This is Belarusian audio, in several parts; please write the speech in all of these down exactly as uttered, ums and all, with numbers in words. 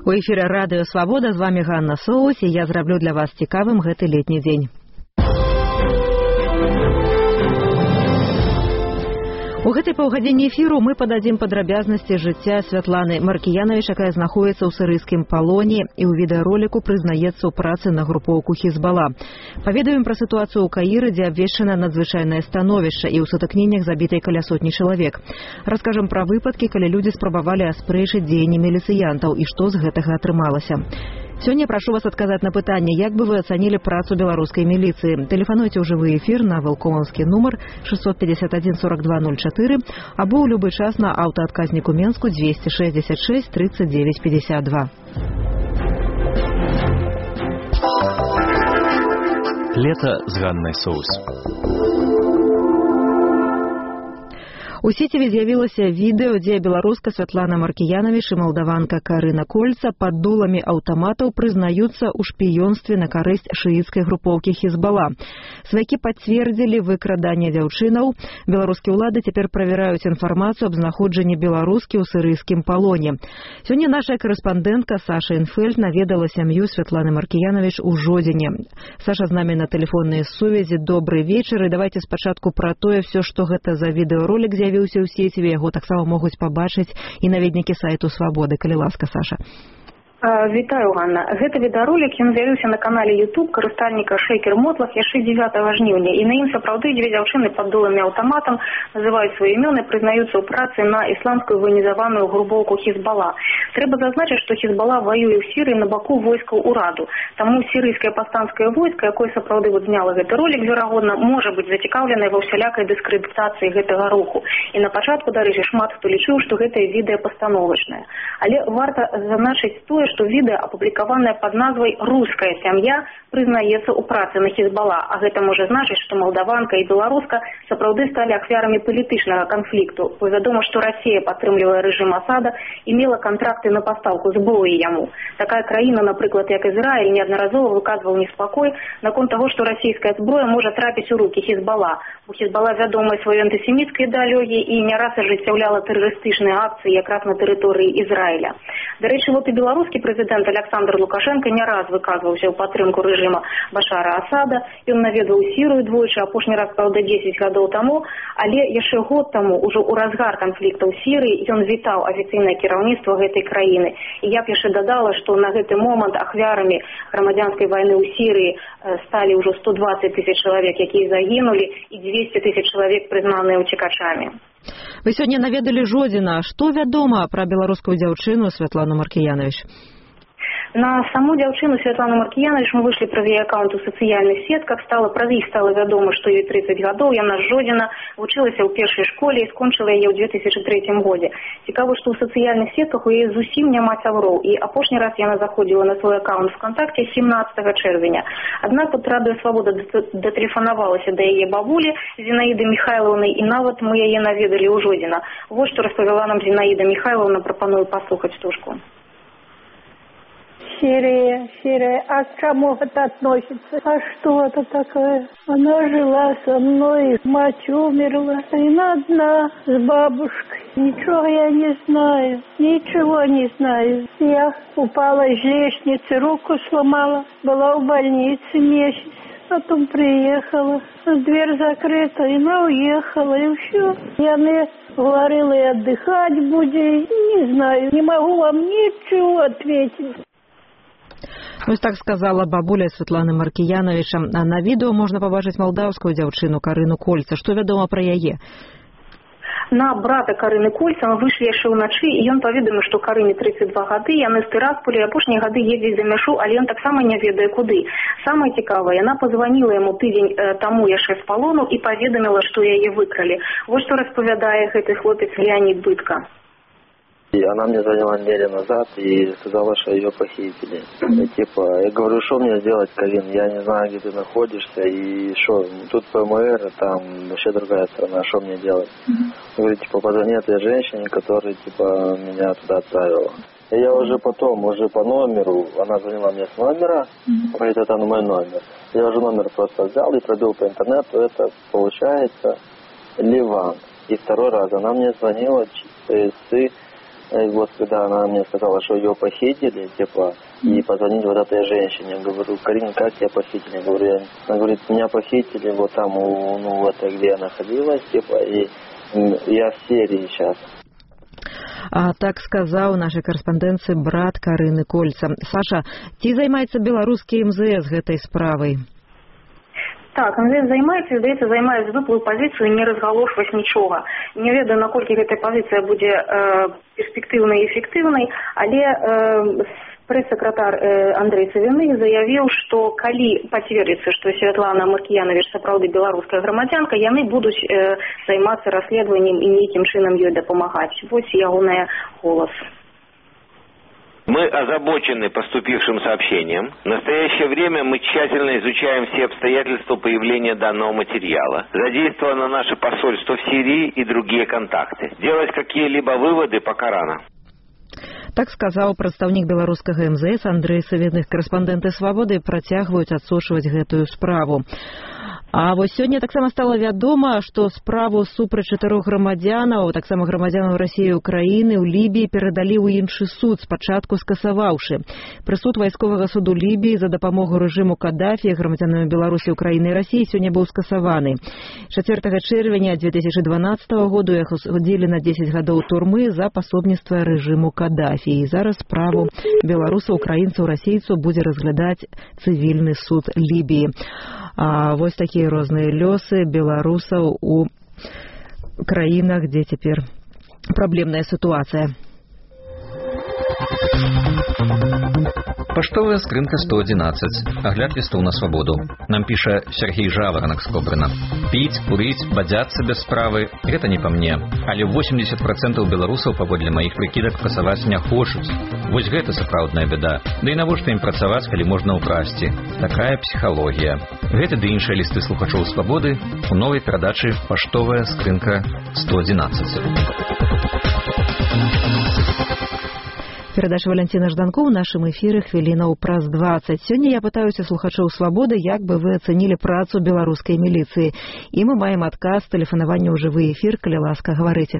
У эфіры радыё Свабода, з вами Ганна Соус, і я зраблю для вас цікавым гэты летні дзень. У гэтай паўгадзіне эфіру мы пададзім падрабязнасці жыцця Святланы Маркіянавіч, якая знаходзіцца ў сірыйскім палоне і ў відэароліку прызнаецца ў працы на групоўку Хізбала. Паведаем пра сітуацыю ў Каіры, дзе абвешчана надзвычайнае становішча і ў сутыкненнях забітай каля сотні чалавек. Раскажам пра выпадкі, калі людзі спрабавалі аспрэчыць дзеянні міліцыянтаў і што з гэтага атрымалася. Сёння прашу вас адказаць на пытанне, як бы вы ацанілі працу беларускай міліцыі. Тэлефануйце ў жывы эфір на вэлкомаўскі нумар шестьсот пятьдесят один сорок два ноль четыре або ў любы час на аўтаадказніку Менску двести шестьдесят шесть тридцать девять пятьдесят два. Лето з Ганнай Соус. У сеціве з'явілася відэо, дзе беларуска Святлана Маркіянавіч і малдаванка Карына Кольца пад дуламі аўтаматаў прызнаюцца ў шпіёнстве на карысць шыіцкай групоўкі Хізбала. Сваякі пацвердзілі выкраданне дзяўчынаў. Беларускія ўлады цяпер правяраюць інфармацыю аб знаходжанні беларускі ў сірыйскім палоне. Сёння наша карэспандэнтка Саша Інфельд наведала сям'ю Святланы Маркіянавіч у Жодзіне. Саша з намі на тэлефоннай сувязі. Добрый вечар. І давайте спачатку пра тое, все, што гэта за відэаролік з'явіўся у сеціве, яго таксама могуць пабачыць і наведнікі сайту Свабоды. Калі ласка, Саша. Вітаю, Ганна. Гэта відеаролік, ён з'явіўся на канале YouTube карыстальніка Шейкер Мотлах яшчэ дзевятага жніўня. І на ім сапраўды дзве дзяўчыны пад дуламі аўтаматам называюць свае імёны, прызнаюцца ў працы на ісламскую военізаваную групоўку Хізбала. Трэба зазначыць, што Хізбала ваюе ў Сірыі на баку войскаў ураду. Таму сірыйскае паўстанцкае войска, якое сапраўды вот зняла гэты ролік, верагодна, можа быць зацікаўленае ва ўсялякай дыскрэдытацыі гэтага руху. І на пачатку, дарэчы, шмат хто лічыў, што гэтае відэа пастановачнае. Але варта зазначыць тое, што відэа, апублікаванае пад назвай «Руская сям'я», прызнаецца ў працы на Хізбала, а гэта можа значыць, што малдаванка і беларуска сапраўды сталі ахвярамі палітычнага канфлікту. Бо вядома, што Расія, падтрымлівае рэжым Асада, і мела кантракты на пастаўку зброі яму. Такая краіна, напрыклад, як Ізраіль, неаднаразова выказваў неспакой наконт таго, што расійская зброя можа трапіць у рукі Хізбала. Бо Хізбала вядомая сваёй антысеміцкай ідэалогіяй і не раз ажыццяўляла тэрарыстычныя акцыі якраз на тэрыторыі Ізраіля. Дарэчы, вот і беларускі прэзідэнт Александр Лукашенко не раз выказваўся ў падтрымку рэжыма Башара Асада. Ён наведаў Сірыю двойчы, апошні раз, правда, дзесяць гадоў таму, але яшчэ год таму, ужо ў разгар канфліктаў Сірыі, ён вітаў афіцыйнае кіраўніцтва гэтай краіны. І я б яшчэ дадала, што на гэты момант ахвярамі грамадзянскай вайны ў Сірыі сталі ўжо сто двадцать тысяч чалавек, якія загінулі, і двести тысяч чалавек прызнаныя уцекачамі. Вы сёння наведалі Жодзіна. Што вядома пра беларускую дзяўчыну Святлану Маркіянавіч? На саму дзяўчыну Святлану Маркіянавіч мы выйшлі праз яе аккаунт у сацыяльных сетках. Стала праз іх стала вядома, што ёй тридцать гадоў. Яна з Жодзіна, вучылася ў першай школе і скончыла яе ў две тысячы трэцім годзе. Цікава, што ў сацыяльных сетках у яе зусім няма сяброў. І апошні раз яна заходзіла на свой аккаунт ВКонтакте семнадцатага чэрвеня. Аднак вот радыё Свабода датэлефанавалася да яе бабулі Зінаіды Міхайлаўны, і нават мы яе наведалі ў Жодзіна. Вось што распавяла нам Зінаіда Міхайлаўна, прапаную паслухаць стужку. Сирия, Сирия, а к кому это относится? А что это такое? Она жила со мной, мать умерла, и она одна с бабушкой. Ничего я не знаю, ничего не знаю. Я упала с лестницы, руку сломала, была в больнице месяц. Потом приехала, дверь закрыта, и она уехала, и все. Я мне говорила, и отдыхать будем, не знаю, не могу вам ничего ответить. Ось так сказала бабуля Святланы Маркіянавіча. А на відэо можна пабачыць малдаўскую дзяўчыну Карыну Кольца. Што вядома пра яе? На брата Карыны Кольца мы выйшлі яшчэ ўначы, і ён паведаміў, што Карыне тридцать два гады, яны з Тырасполя, апошнія гады ездзіць за мяжу, але ён таксама не ведае куды. Самае цікавае, яна пазваніла яму тыдзень э, таму яшчэ з палону і паведаміла, што яе выкралі. Вось што распавядае гэты хлопец Леонид Бытко. И она мне звонила неделю назад и сказала, что ее похитили. И, типа, я говорю, что мне делать, Карин? Я не знаю, где ты находишься. И что, тут ПМР, там вообще другая страна, что мне делать? Mm-hmm. Говорю, типа, позвони этой женщине, которая, типа, меня туда отправила. И я уже потом, уже по номеру, она звонила мне с номера, mm-hmm. говорит, это мой номер. Я уже номер просто взял и пробил по интернету, это получается Ливан. И второй раз она мне звонила часы И вот когда она мне сказала, что ее похитили, типа, и позвонить вот этой женщине, я говорю, Карина, как тебя похитили? Я говорю, я... Она говорит, меня похитили вот там, у, ну, вот где я находилась, типа, и я в Сирии сейчас. А так сказаў нашай карэспандэнцыі брат Карыны Кольца. Саша, ці займаецца беларускі эм зэ эс гэтай справай? Так, эм зэ эс займаецца, здаецца, займае звыклую пазіцыю не разгалошваць нічога. Не ведаю, наколькі гэтая пазіцыя будзе э, перспектыўнай і эфектыўнай, але э, прэс-сакратар э, Андрэй Савіны заявіў, што калі пацвердзіцца, што Святлана Маркіянавіч сапраўды беларуская грамадзянка, яны будуць э, займацца расследаваннем і нейкім чынам ёй дапамагаць. Вось ягоны голас. Мы озабочены поступившим сообщением. В настоящее время мы тщательно изучаем все обстоятельства появления данного материала. Задействовано наше посольство в Сирии и другие контакты. Делать какие-либо выводы пока рано. Так сказаў прадстаўнік беларускага эм зэ эс Андрэй Савіны. Карэспандэнты «Свабоды» працягваюць адсочваць гэтую справу. А вось сёння таксама стала вядома, што справу супраць чатырох грамадзянаў, таксама грамадзянаў Расіі і Украіны ў Лібіі перадалі ў іншы суд, спачатку скасаваўшы. Прысуд вайсковага суду Лібіі за дапамогу рэжыму Каддафі грамадзянамі Беларусі, Украіны і Расіі сёння быў скасаваны. чацвёртага чэрвеня две тысячы дванаццатага году яго судзілі на дзесяць гадоў турмы за пасобніцтва рэжыму Каддафі. І зараз справу беларусаў, украінцаў, расійцаў будзе разглядаць цывільны суд Лібіі. А вось такія розныя лёсы беларусаў у краінах, дзе цяпер праблемная сітуацыя. Паштовая скрынка сто одиннадцать. Агляд лістоў на свабоду. Нам піша Сергей Жаваранак з Кобрына. Піць, курыць, бадзяцца без справы – гэта не па мне. Але восемьдесят процентов беларусаў, паводле маіх прыкідак, працаваць не хочуць. Вось гэта сапраўдная бяда. Да і навошта ім працаваць, калі можна ўкрасці? Такая псіхалогія. Гэта ды іншыя лісты слухачоў свабоды у новай перадачы «Паштовая скрынка сто одиннадцать». Перадача Валянціна Жданко ў нашым эфіры хвілінаў праз дваццаць. Сёння я пытаюся слухачоў свабоды, як бы вы ацэнілі працу беларускай міліцыі. І мы маем адказ тэлефанавання ў жывы эфір, калі ласка, гаварыце.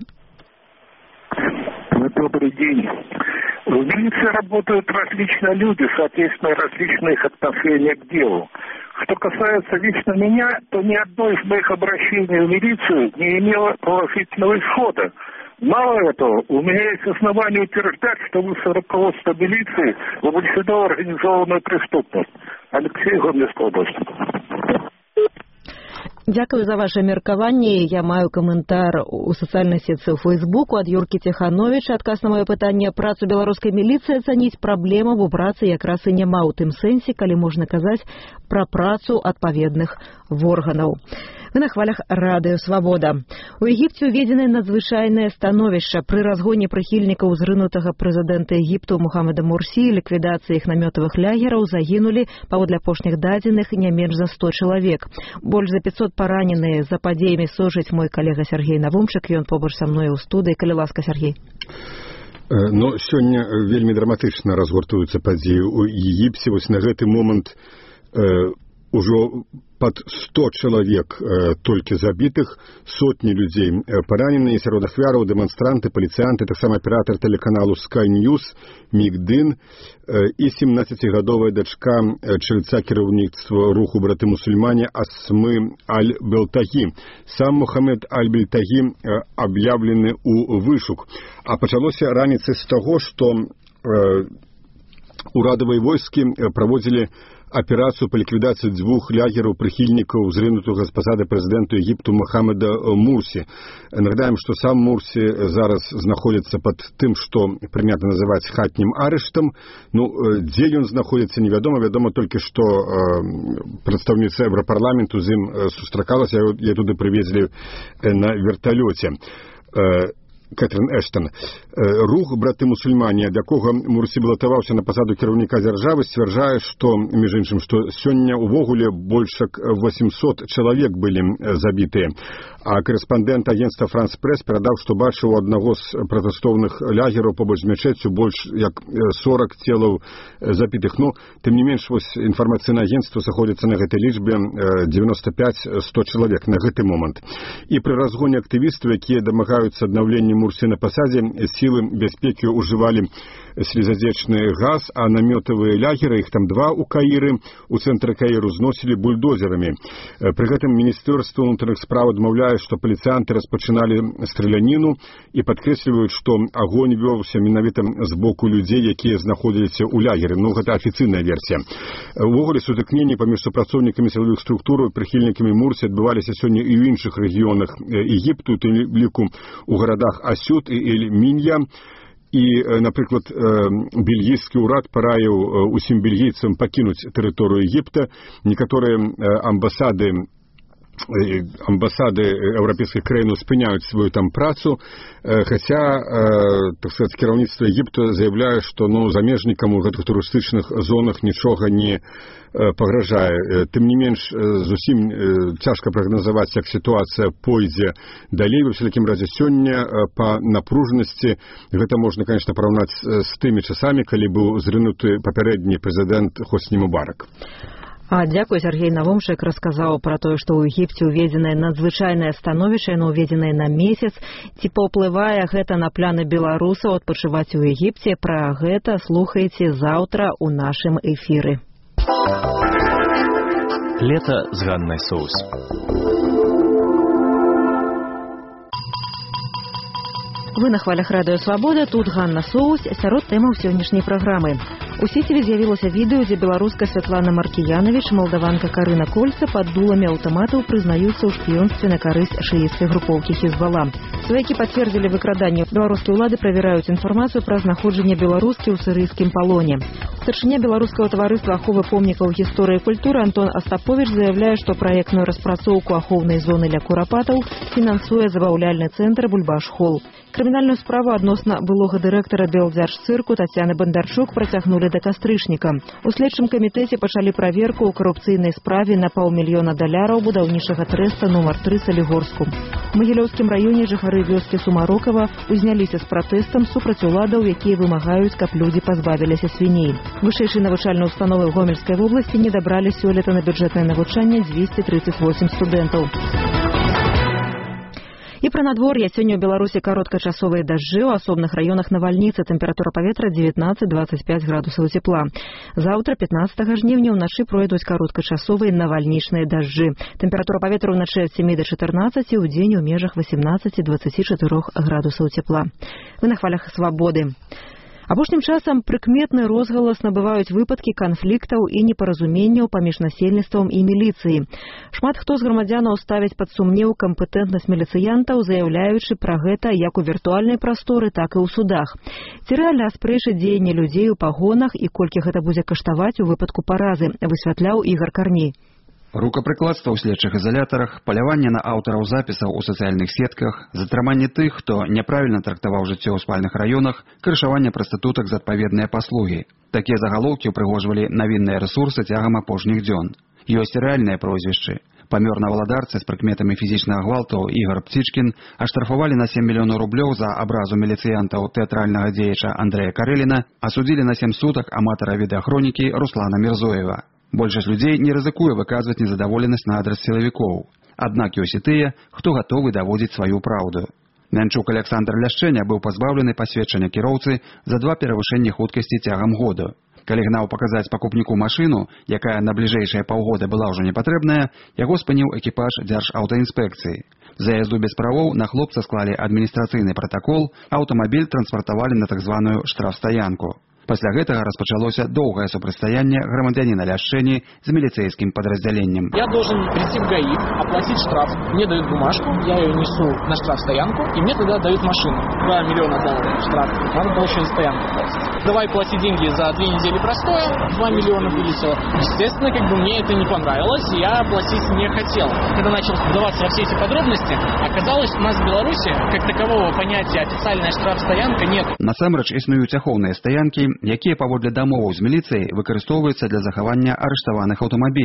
Добрый день. В милиции работают различные люди, соответственно, различные их отношения к делу. Что касается лично меня, то ни одно из моих обращений в милицию не имело положительного исхода. Мало этого, у меня есть основания утверждать, что высшее руководство милиции вовлечено в организованную преступность. Алексей, Гомельская область. Дзякую за ваше меркаванне. Я маю каментар у сацыяльнай сетцы ў Фейсбуку ад Юркі Ціхановіча. Адказ на маё пытанне: працу беларускай міліцыі ацаніць праблема, бо працы якраз і няма ў тым сэнсе, калі можна казаць пра працу адпаведных органаў. Вы на хвалях радыё «Свабода». У Егіпце уведзена надзвычайнае становішча. Пры разгоне прыхільнікаў зрынутага прэзідэнта Егіпту Мухаммеда Мурсі і ліквідацыі іх намётавых лягераў загінулі, паводле апошніх дадзеных, не менш за сто чалавек. Больш за пятьсот параненыя. За падзеямі сожыць мой калега Сергей Навумчык. Ён побач са мной у студыі. Калі ласка, Сергей. Ну, сёння вельмі драматычна разгортуюцца падзеі ў Егіпце. Вось на гэты момант э, ужо пад сто чалавек э, толькі забітых, сотні людзей э, параненыя, сярод ахвяраў дэманстранты, паліцыянты, таксама аператар тэлеканалу Sky News Мигдин э, і семнаццацігадовая дачка э, чальца кіраўніцтва руху браты мусульмане Асмы Аль-Белтагі. Сам Мухаммед Аль-Белтагі э, аб'яўлены ў вышук. А пачалося раніцай з таго, што э, урадавыя войскі праводзілі аперацыю па ліквідацыі дзвюх лягераў прыхільнікаў зрынутага з пасады прэзідэнту Егіпту Мухаммеда Мурсі. Нагадаем, што сам Мурсі зараз знаходзіцца пад тым, што прынята называць хатнім арыштам. Ну, дзе ён знаходзіцца, невядома. Вядома толькі, што э, прадстаўніца Еўрапарламенту з ім сустракалася, яе туды прывезлі на верталёце. Э, Кэтрин Эштон. Рух браты мусульмане, ад якога Мурсі балатаваўся на пасаду кіраўніка дзяржавы, сцвярджае, што, між іншым, што сёння ўвогуле больш як восемьсот чалавек былі забітыя. А корэспандэнт агенцтва «Франс Прэс» перадаў, што бачыў у аднаго з пратэстоўных лягераў побач з мечэццю больш як сорок целаў забітых. Ну, тым не менш, вось інфармацыйнае агенцтва сыходзіцца на гэтай лічбе девяносто пять сто чалавек на гэты момант. І пры разгоне актывістаў, якія дамагаюцца аднаўлення Мурсе на пасадзе сілы бяспекі ўжывалі слезадзечны газ, а намётавыя лягеры, іх там два ў Каіры, у цэнтры Каіру зносілі бульдозерамі. Пры гэтым Міністэрства ўнутраных спраў адмаўляе, што паліцыянты распачыналі страляніну і падкрэсліваюць, што агонь вёўся менавіта з боку людзей, якія знаходзіліся ў лягеры. Ну, гэта афіцыйная версія. Увогуле сутыкненні паміж супрацоўнікамі сілавых структур і прыхільнікамі Мурсі адбываліся сёння і ў іншых рэгіёнах Егіпту, тым ліку у гарадах Асюд і Эль-Мінья. І, напрыклад, бельгійскі ўрад параіў усім бельгійцам пакінуць тэрыторыю Егіпта. Некаторыя амбасады амбасады еўрапейскіх краін спыняюць сваю там працу, хаця, так сказаць, кіраўніцтва Егіпта заяўляе, што ну, замежнікам у гэтых турыстычных зонах нічога не пагражае. Тым не менш, зусім цяжка прагназаваць, як сітуацыя пойдзе далей. Ва ўсякім разе сёння па напружанасці гэта можна, конечно, параўнаць з тымі часамі, калі быў зрынуты папярэдні прэзідэнт Хосні Мубарак. А, дзякуй, Сергей Навомшык расказаў пра тое, што ў Егіпце ўведзенае надзвычайнае становішча, яно ўведзенае на месяц. Ці паўплывае гэта на пляны беларусаў адпачываць у Егіпце? Пра гэта слухайце заўтра ў нашым эфіры. Лето з Ганнай Соус. Вы на хвалях Радыё Свабода, тут Ганна Соус, сярод тэмаў сённяшняй праграмы. У сеціве з'явілася відэо, дзе беларуска Святлана Маркіянавіч, малдаванка Карына Кольца пад дуламі аўтаматаў прызнаюцца ў шпіёнстве на карысць шыіцкай групоўкі Хізбала. Сваякі пацвердзілі выкраданне. Беларускія ўлады правяраюць інфармацыю пра знаходжанне беларускі ў сірыйскім палоне. Старшыня беларускага таварыства аховы помнікаў гісторыі і культуры Антон Астаповіч заяўляе, што праектную распрацоўку ахоўнай зоны для курапатаў фінансуе забаўляльны цэнтр Бульбаш-Холл. Крымінальную справу адносна былога дырэктара Белдзяржцырку Тацяны Бандарчук працягнулі да кастрычніка. У следчым камітэце пачалі праверку ў карупцыйнай справе на паўмільёна даляраў будаўнічага трэста нумар тры Салігорску. У Магілёўскім раёне жыхары вёскі Сумарокава узняліся з пратэстам супраць уладаў, якія вымагаюць, каб людзі пазбавіліся свіней. Вышэйшай навучальнай установы ў Гомельскай вобласці не дабралі сёлета на бюджэтнае навучанне дзвесце трыццаць восем студэнтаў. І пра надвор'е. Сёння ў Беларусі кароткачасовыя дажджы, у асобных раёнах навальніцы, тэмпература паветра дзевятнаццаць дваццаць пяць градусаў цепла. Заўтра, пятнаццатага жніўня, ўначы пройдуць кароткачасовыя навальнічныя дажджы. Тэмпература паветра ўначы ад сямі да чатырнаццаці, у дзень у межах васемнаццаць дваццаць чатыры градусаў цепла. Вы на хвалях Свабоды. Апошнім часам прыкметны розгалас набываюць выпадкі канфліктаў і непаразуменняў паміж насельніцтвам і міліцыяй. Шмат хто з грамадзянаў ставіць пад сумнеў кампетэнтнасць міліцыянтаў, заяўляючы пра гэта як у віртуальнай прасторы, так і ў судах. Ці рэальна аспрэчыць дзеянне людзей у пагонах і колькі гэта будзе каштаваць у выпадку паразы, высвятляў Ігар Карней. Рукапрыкладства ў следчых изолятарах, паляванне на аўтараў запісаў у сацыяльных сетках, затрыманне тых, хто няправільна трактаваў жыццё ў спальных раёнах, крышаванне прастытутак за адпаведныя паслугі. Такія загалоўкі ўпрыгожвалі навінныя рэсурсы цягам апошніх дзён. Ёсць рэальныя прозвішчы. Памёр на валадарцы з прыкметамі фізічнага гвалту Ігор Пцічкін аштрафавалі на сем мільёнаў рублёў за абразу міліцыянтаў тэатральнага дзеяча Андрэя Карэліна, асудзілі на сем сутак аматара відэахронікі Руслана Мірзоева. Большасць людзей не рызыкуе выказваць незадаволенасць на адрас сілавікоў. Аднак ёсць і тыя, хто гатовы даводзіць сваю праўду. Мянчук Александр Ляшчэня быў пазбаўлены пасведчання кіроўцы за два перавышэнні хуткасці цягам году. Калі гнаў паказаць пакупніку машыну, якая на бліжэйшыя паўгода была ўжо непатрэбная, яго спыніў экіпаж дзяржаўтаінспекцыі. За язду без правоў на хлопца склалі адміністрацыйны пратакол, аўтамабіль транспартавалі на так званую штрафстаянку. Пасля гэтага распачалося доўгае супрацьстаянне грамадзяніна Ляшчэні з міліцейскім падраздзяленнем. Я должен прийти в ГАИ, оплатить штраф. Мне дают бумажку, я ее несу на штрафстоянку, и мне тогда дают машину. два миллиона долларов штраф. Надо было еще за стоянку платить. Давай плати деньги за две недели простоя, два миллиона вылетело. Естественно, как бы мне это не понравилось, и я платить не хотел. Когда начал вдаваться во все эти подробности, оказалось, у нас в Беларуси как такового понятия официальная штрафстоянка нет. Насамрэч існуюць ахоўныя стаянкі, якія паводле дамоваў з міліцыяй выкарыстоўваюцца для захавання арыштаваных аўтамабіляў.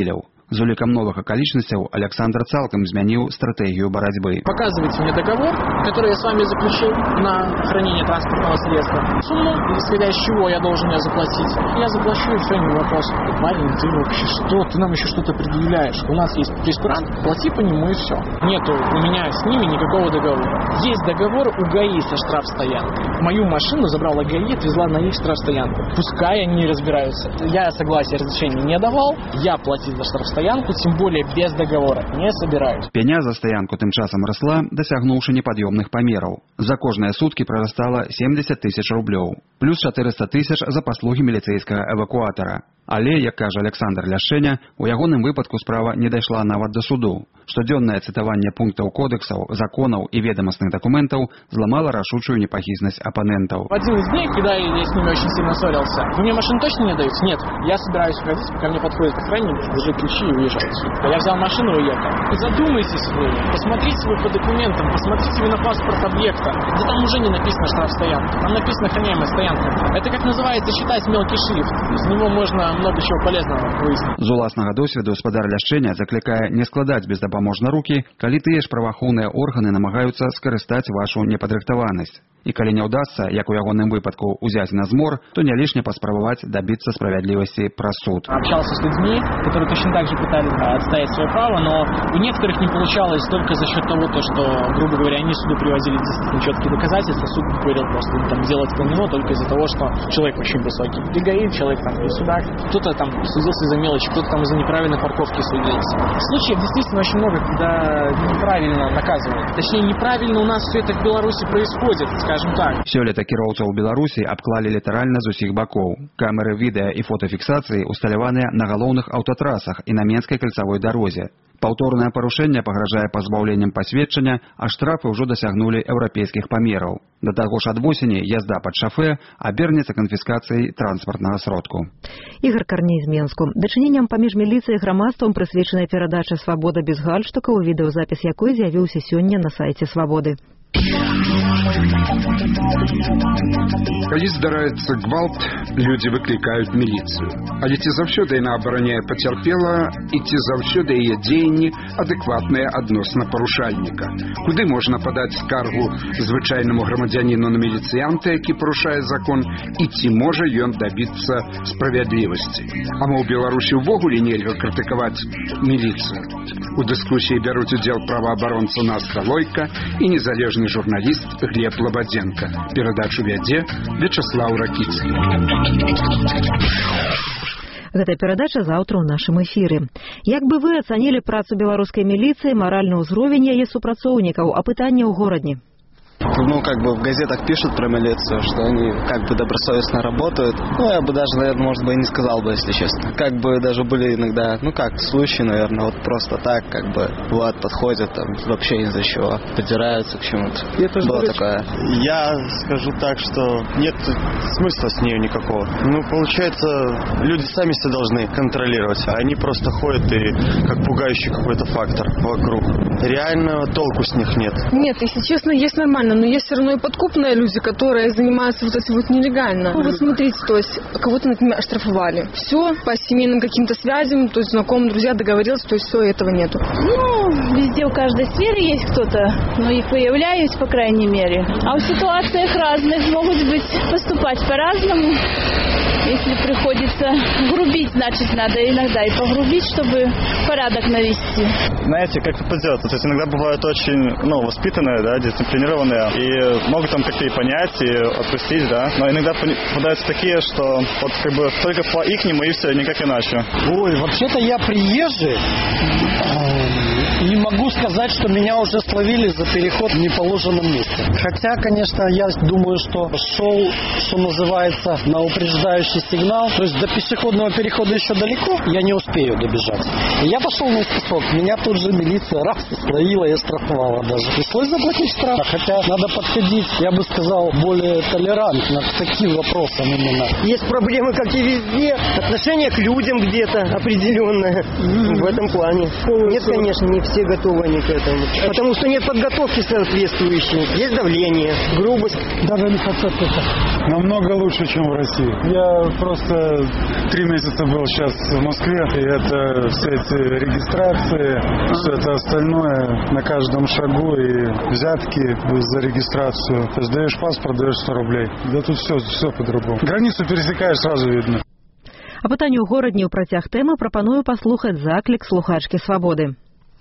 З улікам новых акалічнасцяў Александр цалкам змяніў стратэгію барацьбы. Показывайте мне договор, который я с вами заключил на хранение транспортного средства. Сумму, исходя из чего я должен ее заплатить. Я заплачу, и все, не вопрос. Парень, ты вообще что? Ты нам еще что-то предъявляешь. У нас есть прейскурант, плати по нему и все. Нету у меня с ними никакого договора. Есть договор у ГАИ со штрафстоянкой. Мою машину забрала ГАИ, отвезла на их штрафстоянку. Пускай они разбираются. Я согласия разрешения не давал, я платить за штрафстоянку, тем более без договора, не собираюсь. Пеня за стаянку тым часам расла, дасягнуўшы непад'ёмных памераў. За кожныя суткі прарастала семьдесят тысяч рублёў. Плюс четыреста тысяч за паслугі міліцэйскага эвакуатара. Але, як кажа Александр Ляшчэня, у ягоным выпадку справа не дайшла нават до суду. Штодзённае цытаванне пунктаў кодексаў, законаў і ведомасных документаў зламала рашучую непахізнасць апанентаў. В один из дней, когда я с ними очень сильно ссорился, вы мне машину точно не даете? Нет. Я собираюсь уходить, ко мне подходит охранник, держи ключи и уезжайте. А я взял машину и уехал. Задумайтесь вы, посмотрите вы по документам, посмотрите вы на паспорт объекта. Да там уже не написано штрафстоянка, там написано охраняемая стоянка. Это как называется читать мелкий шрифт. Из него можно много чего полезного выяснить. З уласнага досведу гаспадар Ляшчэня заклікае не складаць бездапаможна рукі, калі тыя ж праваахоўныя органы намагаюцца скарыстаць вашу непадрыхтаванасць. І калі не ўдасца, як у ягоным выпадку, узяць на змор, то не лишне паспрабаваць добиться справядлівасці праз суд. Общался с людьми, которые точно так же пытались отстоять свое право, но у некоторых не получалось только за счет того, то, что, грубо говоря, они суду привозили действительно четкие доказательства, суд говорил просто там, делать по нему только из-за того, что человек очень высокий. Бегает, человек там в судах, кто-то там судился за мелочи, кто-то там из-за неправильной парковки судился. Случаев действительно очень много, когда неправильно наказывают. Точнее, неправильно у нас все это в Беларуси происходит. Скажем так. Сёлета кіроўцаў Беларусі абклалі літаральна з усіх бакоў. Камеры відэа і фотафіксацыі усталяваныя на галоўных аўтатрасах і на Менскай кальцавой дарозе. Паўторнае парушэнне пагражае пазбаўленнем пасведчання, а штрафы ўжо дасягнулі еўрапейскіх памераў. Да таго ж ад восені язда пад шафе абернецца канфіскацыяй транспартнага сродку. Ігор Карней з Менску. Дачыненням паміж міліцыяй і грамадствам прысвечаная перадача «Свабода без гальштукаў», відэозапіс якой з'явіўся сёння на сайце «Свабоды». Калі здараецца гвалт, людзі выклікаюць міліцыю. Але ці заўсёды яна абараняе пацярпелага і ці заўсёды яе дзеянні адэкватныя адносна парушальніка? Куды можна падаць скаргу звычайнаму грамадзяніну на міліцыянта, які парушае закон, і ці можа ён дабіцца справядлівасці? А мо ў Беларусі ўвогуле нельга крытыкаваць міліцыю? У дыскусіі бяруць удзел праваабаронца Настя Лойка і незалежны журналіст Глеб Лабадзенко. Перадачу вядзе Вячеслав Ракіцкі. Гэта перадача заўтра ў нашым эфіры. Як бы вы ацанілі працу беларускай міліцыі, маральны ўзровень яе супрацоўнікаў, апытанне ў горадні? Ну, как бы в газетах пишут про милицию, что они как бы добросовестно работают. Ну, я бы даже, наверное, может быть, и не сказал бы, если честно. Как бы даже были иногда, ну как, случаи, наверное, вот просто так, как бы, вот, подходят, там, вообще из-за чего, подираются к чему-то. Было такое. Я скажу так, что нет смысла с нею никакого. Ну, получается, люди сами себя должны контролировать, а они просто ходят и как пугающий какой-то фактор вокруг. Реально толку с них нет. Нет, если честно, есть нормально. Но есть все равно и подкупные люди, которые занимаются вот этим вот нелегально. Ну, вот смотрите, то есть кого-то, например, оштрафовали. Все, по семейным каким-то связям, то есть знакомым, друзья договорились, то есть все, этого нету. Ну, везде у каждой сферы есть кто-то, но их выявляют, по крайней мере. А в ситуациях разных могут быть поступать по-разному. Если приходится грубить, значит, надо иногда и погрубить, чтобы порядок навести. Знаете, как это поделать? То есть иногда бывают очень, ну, воспитанные, да, дисциплинированные, и могут там как-то и понять, и отпустить, да. Но иногда попадаются такие, что вот как бы только по ихнему и все, никак иначе. Ой, вообще-то я приезжий. Не могу сказать, что меня уже словили за переход в неположенном месте. Хотя, конечно, я думаю, что шел, что называется, на упреждающий сигнал. То есть до пешеходного перехода еще далеко, я не успею добежать. И я пошел наискосок. Меня тут же милиция раз словила и оштрафовала даже. Пришлось заплатить штраф. Хотя надо подходить, я бы сказал, более толерантно к таким вопросам именно. Есть проблемы, как и везде. Отношение к людям где-то определенное. Mm-hmm. В этом плане. Нет, конечно, не все готовы готовы они к этому. Потому что нет подготовки соответствующей. Есть давление, грубость. Даже не хотят это. Намного лучше, чем в России. Я просто три месяца был сейчас в Москве, и это все эти регистрации, все это остальное на каждом шагу, и взятки за регистрацию. То есть даешь паспорт, даешь сто рублей. Да тут все, все по-другому. Границу пересекаешь, сразу видно. А пытанне ў горадні ў працяг тэмы прапаную паслухаць заклік слухачкі «Свабоды».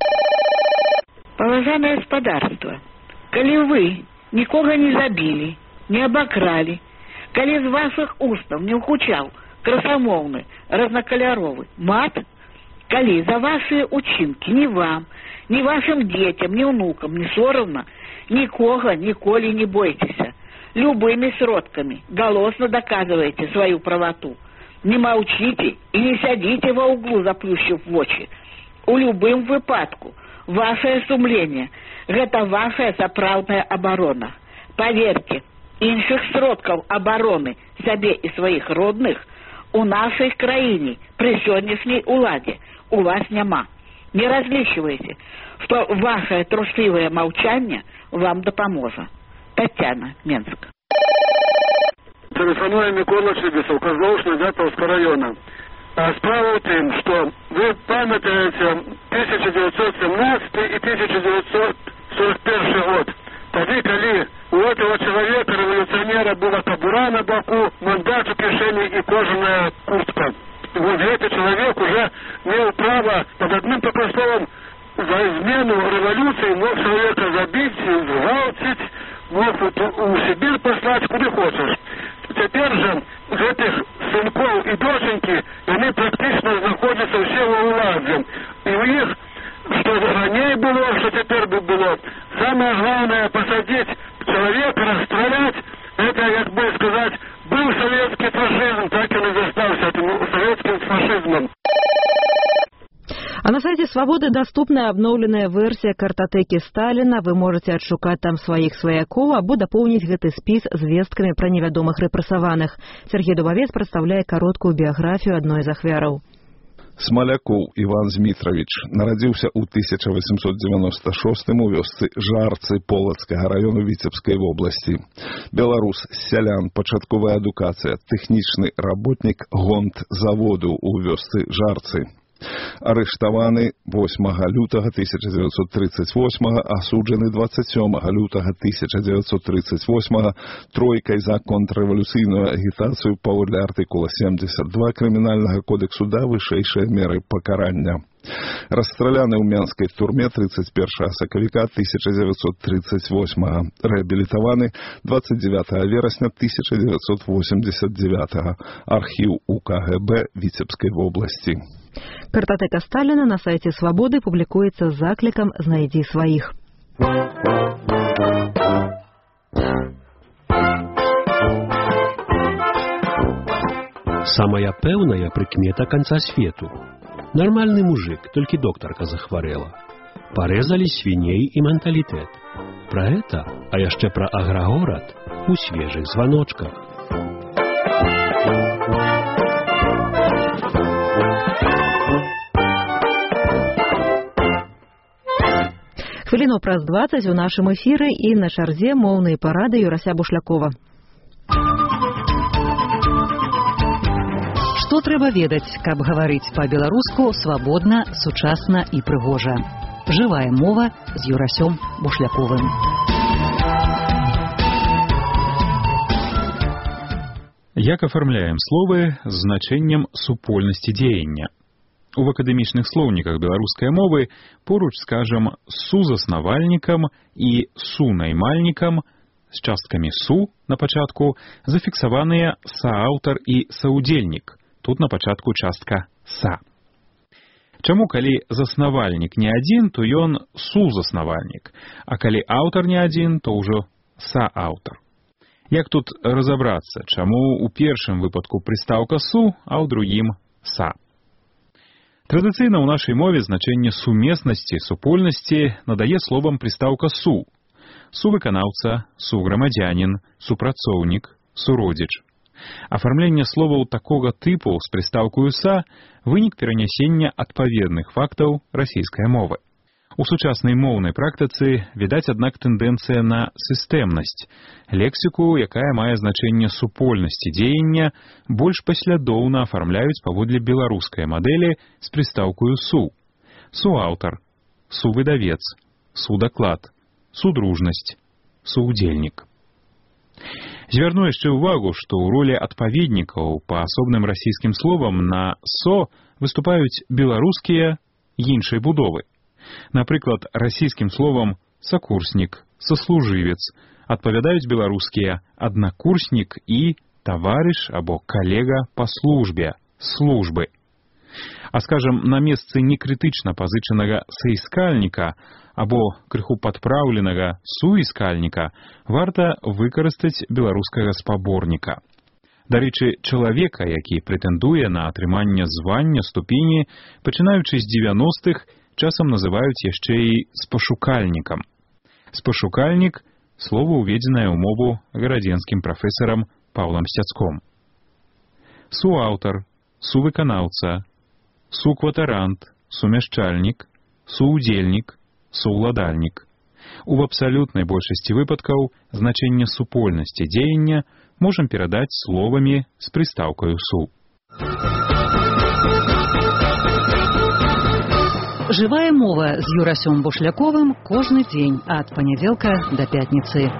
Паважанае гаспадарства, калі вы нікога не забілі, не абакралі, калі з вашых устаў не ўгучаў красамоўны, разнакаляровы мат, калі за вашыя ўчынкі ні вам, ні вашым дзецям, ні ўнукам не сорамна, нікога ніколі не бойцеся. Любымі сродкамі галосна даказваеце сваю правату. Не молчите и не сядите во углу, заплющив вочи. У любым выпадку ваше сумление – это ваша сапраўдная оборона. Поверьте, іншых сродкаў обороны себе и своих родных у нашей краине при сегодняшней уладе у вас няма. Не различивайте, что ваше трусливое молчание вам допоможет. Татьяна, Менск. Телефонує Микола Чибісов, Козловшна, Дятовського району. А справа в тим, що ви пам'ятаєте тисяча дев'ятсот сімнадцятий і тисяча дев'ятсот сорок перший год. Тоді, коли у этого человека, революционера, была кобура на боку, мандат в кишені и кожаная куртка. Вот этот человек уже имел право, под одним только словом, за измену революции мог человека забить, сгвалтить, мог у Сибирь послать, куда хочешь. Теперь же з этих сынков и доченьки, они практично находятся все в уладе. И у них, что ранее было, что теперь бы было, самое главное посадить человека, расстрелять, это, как бы сказать, был советский фашизм, так и не застался этим советским фашизмом. А на сайте «Свободы» доступна обновленная версия картотеки Сталина. Вы можете отшукать там своих сваяков, або дополнить гэты спіс звесткамі пра невядомых рэпрэсаваных. Сергей Дубовец прадстаўляе кароткую біяграфію адной з ахвяраў. Смалякоў Іван Змітравіч нарадзіўся ў тысяча восемьсот девяносто шостым у вёсцы Жарцы Полацкага раёну Віцебскай вобласці. Беларус, сялян, пачатковая адукацыя, тэхнічны работнік гонт-заводу ў вёсцы Жарцы. Арыштаваны восьмага лютага тысяча девятьсот тридцать восьмага, асуджаны двадцать сёмага лютага тысяча девятьсот тридцать восьмага тройкай за контррэвалюцыйную агітацыю паводле артыкула семьдесят два крымінальнага кодексу да вышэйшай меры пакарання. Расстраляны ў Менскай турме тридцать первага сакавіка тысяча девятьсот тридцать восьмага. Рэабілітаваны двадцать девятага верасня тысяча девятьсот восемьдесят девятага. Архіў у ка гэ бэ Віцебскай вобласці. Картотека Сталина на сайте «Свободы» публикуется с закликом «Знайди своих». Самая пэўная прыкмета конца свету. Нормальный мужик, только докторка захворела. Порезали свиней и менталитет. Про это, а яшчэ про агрогород у свежих звоночках. Хвіліну праз двадцать у нашым эфіры і на чарзе моўныя парады Юрася Бушлякова. Што трэба ведаць, каб гаварыць па-беларуску свабодна, сучасна і прыгожа. Жывая мова з Юрасём Бушляковым. Як афармляем словы з значэннем супольнасці дзеяння? У акадэмічных слоўніках беларускай мовы поруч, скажам, сузаснавальнікам і сунаймальнікам з часткамі су на пачатку зафіксаваныя сааўтар і саўдзельнік. Тут на пачатку частка са. Чаму, калі заснавальнік не адзін, то ён сузаснавальнік, а калі аўтар не адзін, то ўжо сааўтар. Як тут разабрацца, чаму ў першым выпадку прыстаўка су, а ў другім са? Традыцыйна ў нашай мове значэнне сумеснасці, супольнасці надае словам прыстаўка су. Сувыканаўца, суграмадзянін, супрацоўнік, суродзіч. Афармленне словаў такога тыпу з прыстаўкаю са вынік перанясення адпаведных фактаў расійскай мовы. У сучаснай моўнай практыцы відаць, аднак, тэндэнцыя на сістэмнасць. Лексіку, якая мае значэнне супольнасці дзеяння, больш паслядоўна афармляюць паводле беларускай мадэлі з прыстаўкаю «су». Суаўтар, сувыдавец, судаклад, судружнасць, суудзельнік. Звярну яшчэ ўвагу, што ў ролі адпаведнікаў па асобным расійскім словам на «со» выступаюць беларускія іншай будовы. Напрыклад, расійскім словам «сакурснік», «саслужывец» адпавядаюць беларускія «аднакурснік» і «таварыш» або «калега па службе», «службы». А, скажам, на месцы некрытычна пазычанага «саіскальніка» або крыху падпраўленага «суіскальніка» варта выкарыстаць беларускага спаборніка. Дарэчы, чалавека, які прэтэндуе на атрыманне звання ступені, пачынаючы з дзевяностых, часам называюць яшчэ і спашукальнікам. Спашукальнік – слова, уведзенае ў мову гарадзенскім прафесарам Паўлам Сцяцком. Суаўтар, сувыканаўца, сукватарант, сумяшчальнік, суудзельнік, сууладальнік. У абсалютнай большасці выпадкаў значэнне супольнасці дзеяння можам перадаць словамі з прыстаўкаю «су». Жывая мова з Юрасём Бушляковым кожны дзень ад панядзелка да пятніцы.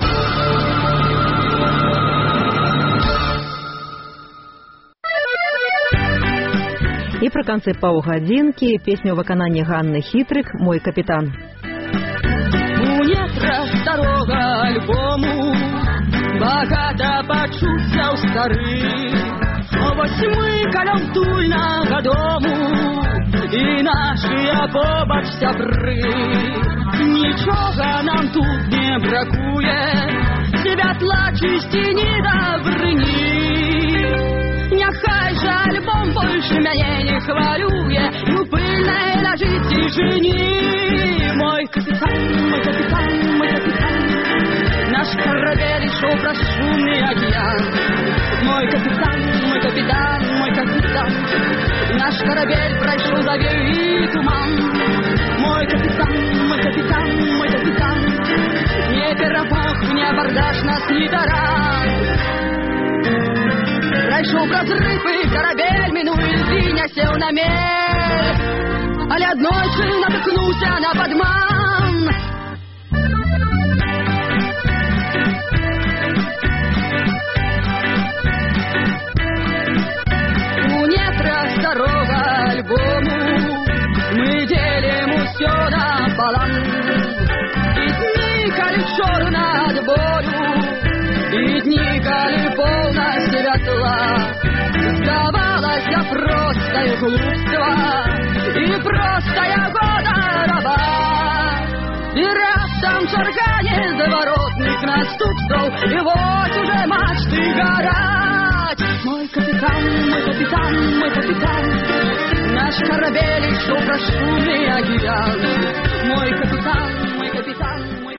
І пры канцы паўгадзінкі песня ў выкананні Ганны Хітрык «Мой капітан». У нетрах старога альбому багата пачуццяў старых. Вось мы каля тульнага дому і нашыя побач сябры. Нічога нам тут не бракуе, святла, чысціні, дабрыні. Няхай жа альбом больше мяне не хвалюе, і ў пыльнай ляжыць цішыні. Мой капітан, мой капітан, мой капітан, наш карабель ішоў праз шумны акіян. Мой капітан, мой капітан, мой капітан, наш карабель прайшоў завею і туман. Мой капітан, мой капітан, мой капітан, не перамог, не абардаш нас ні таран. Прайшоў праз рыфы карабель, мінуе льдынь, сеў на мель, але аднойчы натыкнуўся на падман. У нетрах старога альбому мы делім усё напалам. І дні, калі чорна ад болю, і дні, калі поўна святла, здавалася простае глупства і простая года раба. І раптам чаргане заворотных наступстваў, і вось уже мачты гараць. Мой капітан, мой капітан, мой капітан, наш карабель ішоў праз шумны акіян. Мой капітан, мой капітан,